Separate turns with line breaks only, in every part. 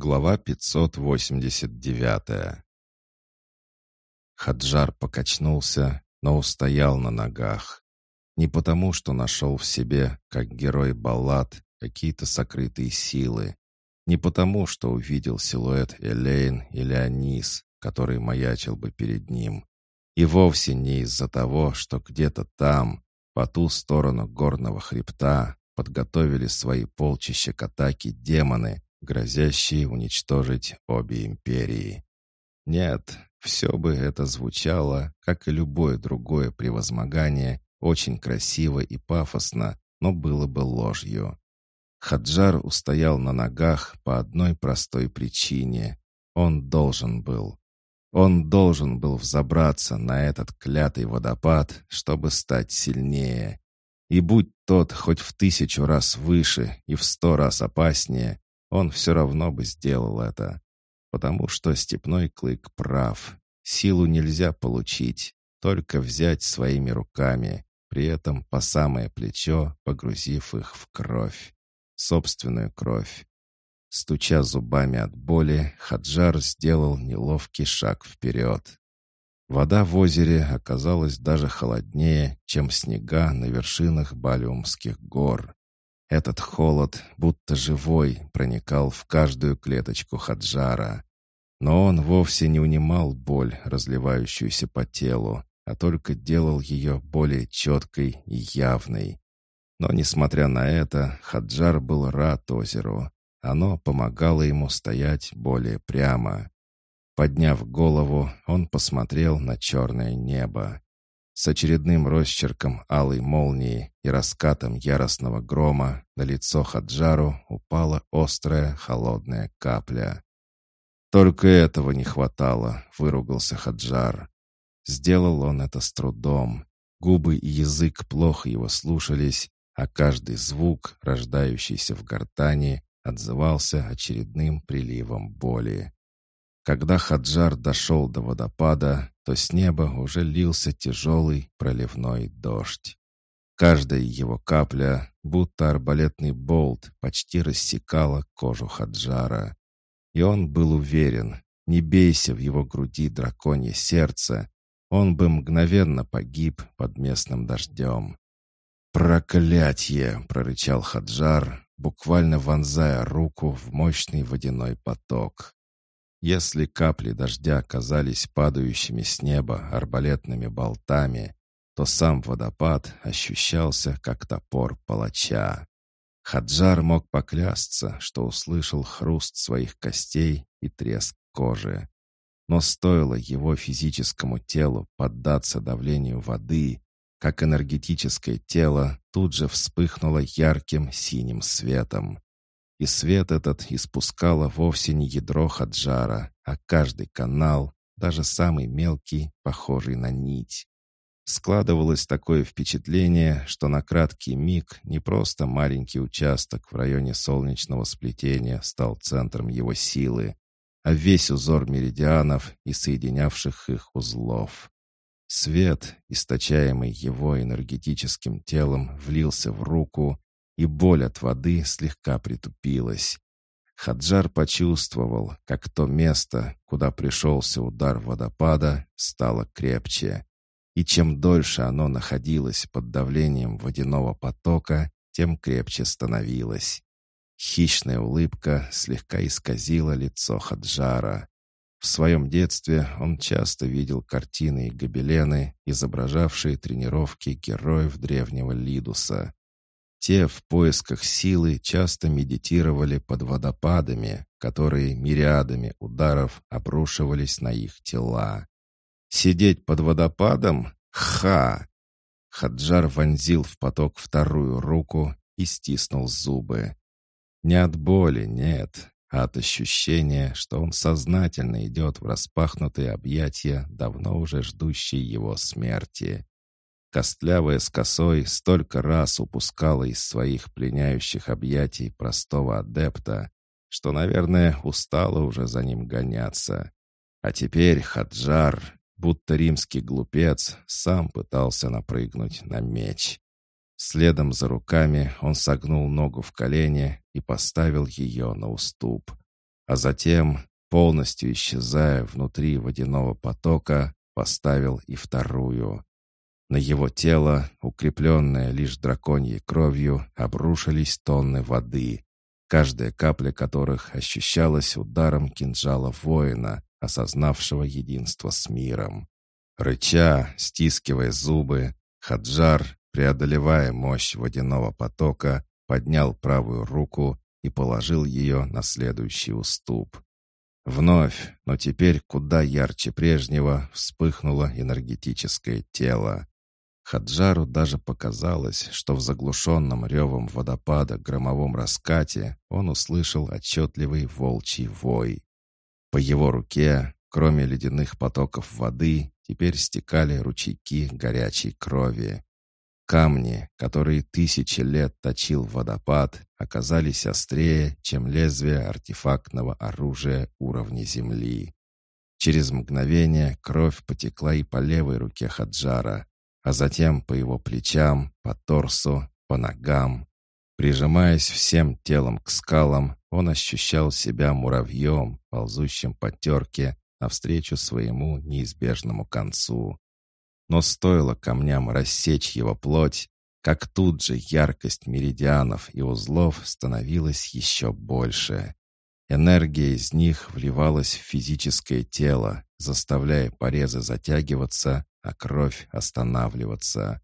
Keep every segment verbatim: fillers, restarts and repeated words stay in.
Глава пятьсот восемьдесят девять. Хаджар покачнулся, но устоял на ногах. Не потому, что нашел в себе, как герой баллад, какие-то сокрытые силы. Не потому, что увидел силуэт Элейн или Анис, который маячил бы перед ним. И вовсе не из-за того, что где-то там, по ту сторону горного хребта, подготовили свои полчища к атаке демоны, грозящие уничтожить обе империи. Нет, все бы это звучало, как и любое другое превозмогание, очень красиво и пафосно, но было бы ложью. Хаджар устоял на ногах по одной простой причине. Он должен был. Он должен был взобраться на этот клятый водопад, чтобы стать сильнее. И будь тот хоть в тысячу раз выше и в сто раз опаснее, он все равно бы сделал это. Потому что степной клык прав. Силу нельзя получить, только взять своими руками, при этом по самое плечо погрузив их в кровь. Собственную кровь. Стуча зубами от боли, Хаджар сделал неловкий шаг вперед. Вода в озере оказалась даже холоднее, чем снега на вершинах Балиумских гор. Этот холод, будто живой, проникал в каждую клеточку Хаджара. Но он вовсе не унимал боль, разливающуюся по телу, а только делал ее более четкой и явной. Но, несмотря на это, Хаджар был рад озеру. Оно помогало ему стоять более прямо. Подняв голову, он посмотрел на черное небо. С очередным росчерком алой молнии и раскатом яростного грома на лицо Хаджару упала острая холодная капля. «Только этого не хватало», — выругался Хаджар. Сделал он это с трудом. Губы и язык плохо его слушались, а каждый звук, рождающийся в гортани, отзывался очередным приливом боли. Когда Хаджар дошел до водопада, то с неба уже лился тяжелый проливной дождь. Каждая его капля, будто арбалетный болт, почти рассекала кожу Хаджара. И он был уверен, не бейся в его груди драконье сердце, он бы мгновенно погиб под местным дождем. «Проклятье!» — прорычал Хаджар, буквально вонзая руку в мощный водяной поток. Если капли дождя казались падающими с неба арбалетными болтами, то сам водопад ощущался, как топор палача. Хаджар мог поклясться, что услышал хруст своих костей и треск кожи. Но стоило его физическому телу поддаться давлению воды, как энергетическое тело тут же вспыхнуло ярким синим светом. И свет этот испускало вовсе не ядро Хаджара, а каждый канал, даже самый мелкий, похожий на нить. Складывалось такое впечатление, что на краткий миг не просто маленький участок в районе солнечного сплетения стал центром его силы, а весь узор меридианов и соединявших их узлов. Свет, источаемый его энергетическим телом, влился в руку, и боль от воды слегка притупилась. Хаджар почувствовал, как то место, куда пришелся удар водопада, стало крепче. И чем дольше оно находилось под давлением водяного потока, тем крепче становилось. Хищная улыбка слегка исказила лицо Хаджара. В своем детстве он часто видел картины и гобелены, изображавшие тренировки героев древнего Лидуса. Те в поисках силы часто медитировали под водопадами, которые мириадами ударов обрушивались на их тела. Сидеть под водопадом? Ха! Хаджар вонзил в поток вторую руку и стиснул зубы. Не от боли, нет, а от ощущения, что он сознательно идет в распахнутые объятия давно уже ждущей его смерти. Костлявая с косой столько раз упускала из своих пленяющих объятий простого адепта, что, наверное, устала уже за ним гоняться. А теперь Хаджар, будто римский глупец, сам пытался напрыгнуть на меч. Следом за руками он согнул ногу в колени и поставил ее на уступ. а затем, полностью исчезая внутри водяного потока, поставил и вторую. На его тело, укрепленное лишь драконьей кровью, обрушились тонны воды, каждая капля которых ощущалась ударом кинжала воина, осознавшего единство с миром. Рыча, стискивая зубы, Хаджар, преодолевая мощь водяного потока, поднял правую руку и положил ее на следующий уступ. Вновь, но теперь куда ярче прежнего, вспыхнуло энергетическое тело. Хаджару даже показалось, что в заглушенном ревом водопада громовом раскате он услышал отчетливый волчий вой. По его руке, кроме ледяных потоков воды, теперь стекали ручейки горячей крови. Камни, которые тысячи лет точил водопад, оказались острее, чем лезвие артефактного оружия уровня земли. Через мгновение кровь потекла и по левой руке Хаджара, а затем по его плечам, по торсу, по ногам. Прижимаясь всем телом к скалам, он ощущал себя муравьем, ползущим по терке навстречу своему неизбежному концу. Но стоило камням рассечь его плоть, как тут же яркость меридианов и узлов становилась еще больше. Энергия из них вливалась в физическое тело, заставляя порезы затягиваться, а кровь останавливаться.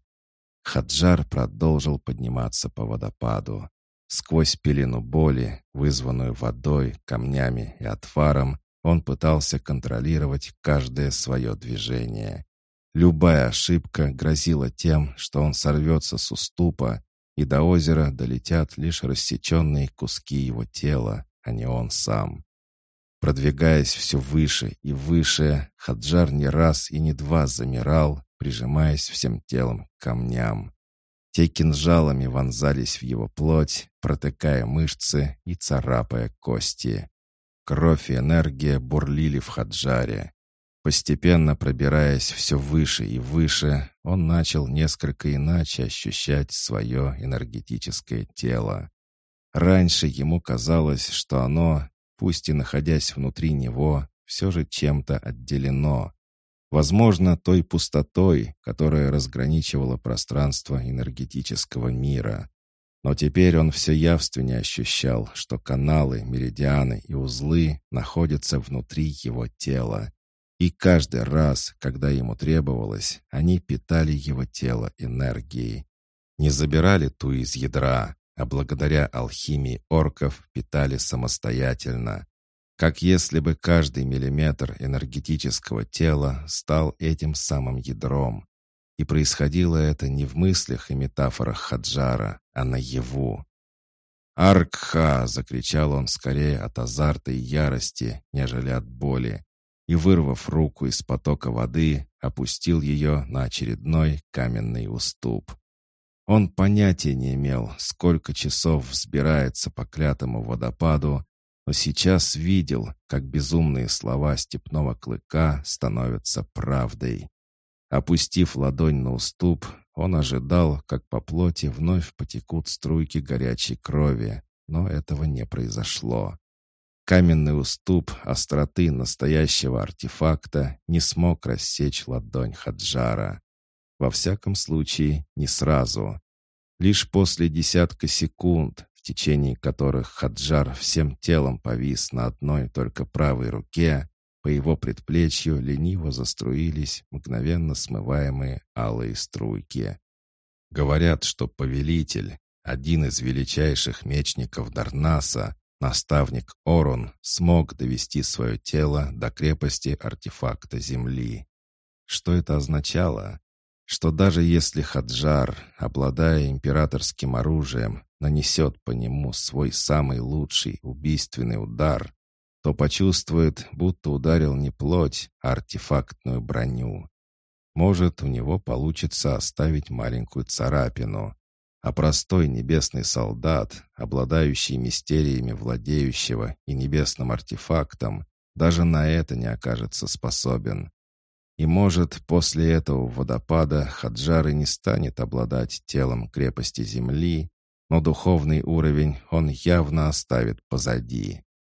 Хаджар продолжил подниматься по водопаду. Сквозь пелену боли, вызванную водой, камнями и отваром, он пытался контролировать каждое свое движение. Любая ошибка грозила тем, что он сорвется с уступа, и до озера долетят лишь рассеченные куски его тела, а не он сам. Продвигаясь все выше и выше, Хаджар не раз и не два замирал, прижимаясь всем телом к камням. Те кинжалами вонзались в его плоть, протыкая мышцы и царапая кости. Кровь и энергия бурлили в Хаджаре. Постепенно пробираясь все выше и выше, он начал несколько иначе ощущать свое энергетическое тело. Раньше ему казалось, что оно, пусть и находясь внутри него, все же чем-то отделено. Возможно, той пустотой, которая разграничивала пространство энергетического мира. Но теперь он все явственнее ощущал, что каналы, меридианы и узлы находятся внутри его тела. И каждый раз, когда ему требовалось, они питали его тело энергией. Не забирали ту из ядра, а благодаря алхимии орков питали самостоятельно. Как если бы каждый миллиметр энергетического тела стал этим самым ядром. И происходило это не в мыслях и метафорах Хаджара, а наяву. «Аркха!» — закричал он скорее от азарта и ярости, нежели от боли, и, вырвав руку из потока воды, опустил ее на очередной каменный уступ. Он понятия не имел, сколько часов взбирается по клятому водопаду, но сейчас видел, как безумные слова степного клыка становятся правдой. Опустив ладонь на уступ, он ожидал, как по плоти вновь потекут струйки горячей крови, но этого не произошло. Каменный уступ остроты настоящего артефакта не смог рассечь ладонь Хаджара. Во всяком случае, не сразу. Лишь после десятка секунд, в течение которых Хаджар всем телом повис на одной только правой руке, по его предплечью лениво заструились мгновенно смываемые алые струйки. Говорят, что повелитель, один из величайших мечников Дарнаса, наставник Орун, смог довести свое тело до крепости артефакта Земли. Что это означало? Что даже если Хаджар, обладая императорским оружием, нанесет по нему свой самый лучший убийственный удар, то почувствует, будто ударил не плоть, а артефактную броню. Может, у него получится оставить маленькую царапину, а простой небесный солдат, обладающий мистериями владеющего и небесным артефактом, даже на это не окажется способен. И может, после этого водопада Хаджар и не станет обладать телом крепости Земли, но духовный уровень он явно оставит позади.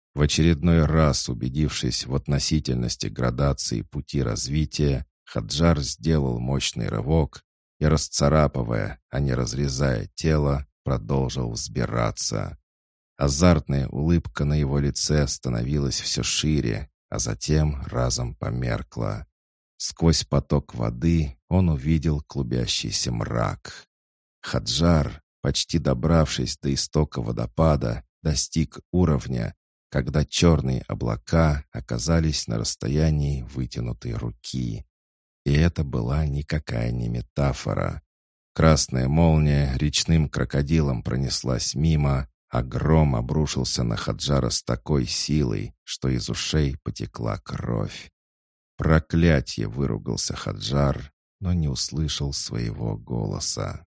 В очередной раз убедившись в относительности градации пути развития, Хаджар сделал мощный рывок и, расцарапывая, а не разрезая тело, продолжил взбираться. Азартная улыбка на его лице становилась все шире, а затем разом померкла. Сквозь поток воды он увидел клубящийся мрак. Хаджар, почти добравшись до истока водопада, достиг уровня, когда черные облака оказались на расстоянии вытянутой руки. И это была никакая не метафора. Красная молния речным крокодилом пронеслась мимо, а гром обрушился на Хаджара с такой силой, что из ушей потекла кровь. «Проклятье!» — выругался Хаджар, но не услышал своего голоса.